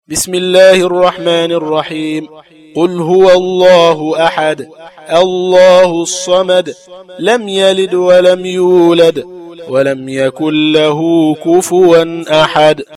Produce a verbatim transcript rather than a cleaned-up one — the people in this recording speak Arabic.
بسم الله الرحمن الرحيم. قل هو الله أحد الله الصمد لم يلد ولم يولد ولم يكن له كفوا أحد.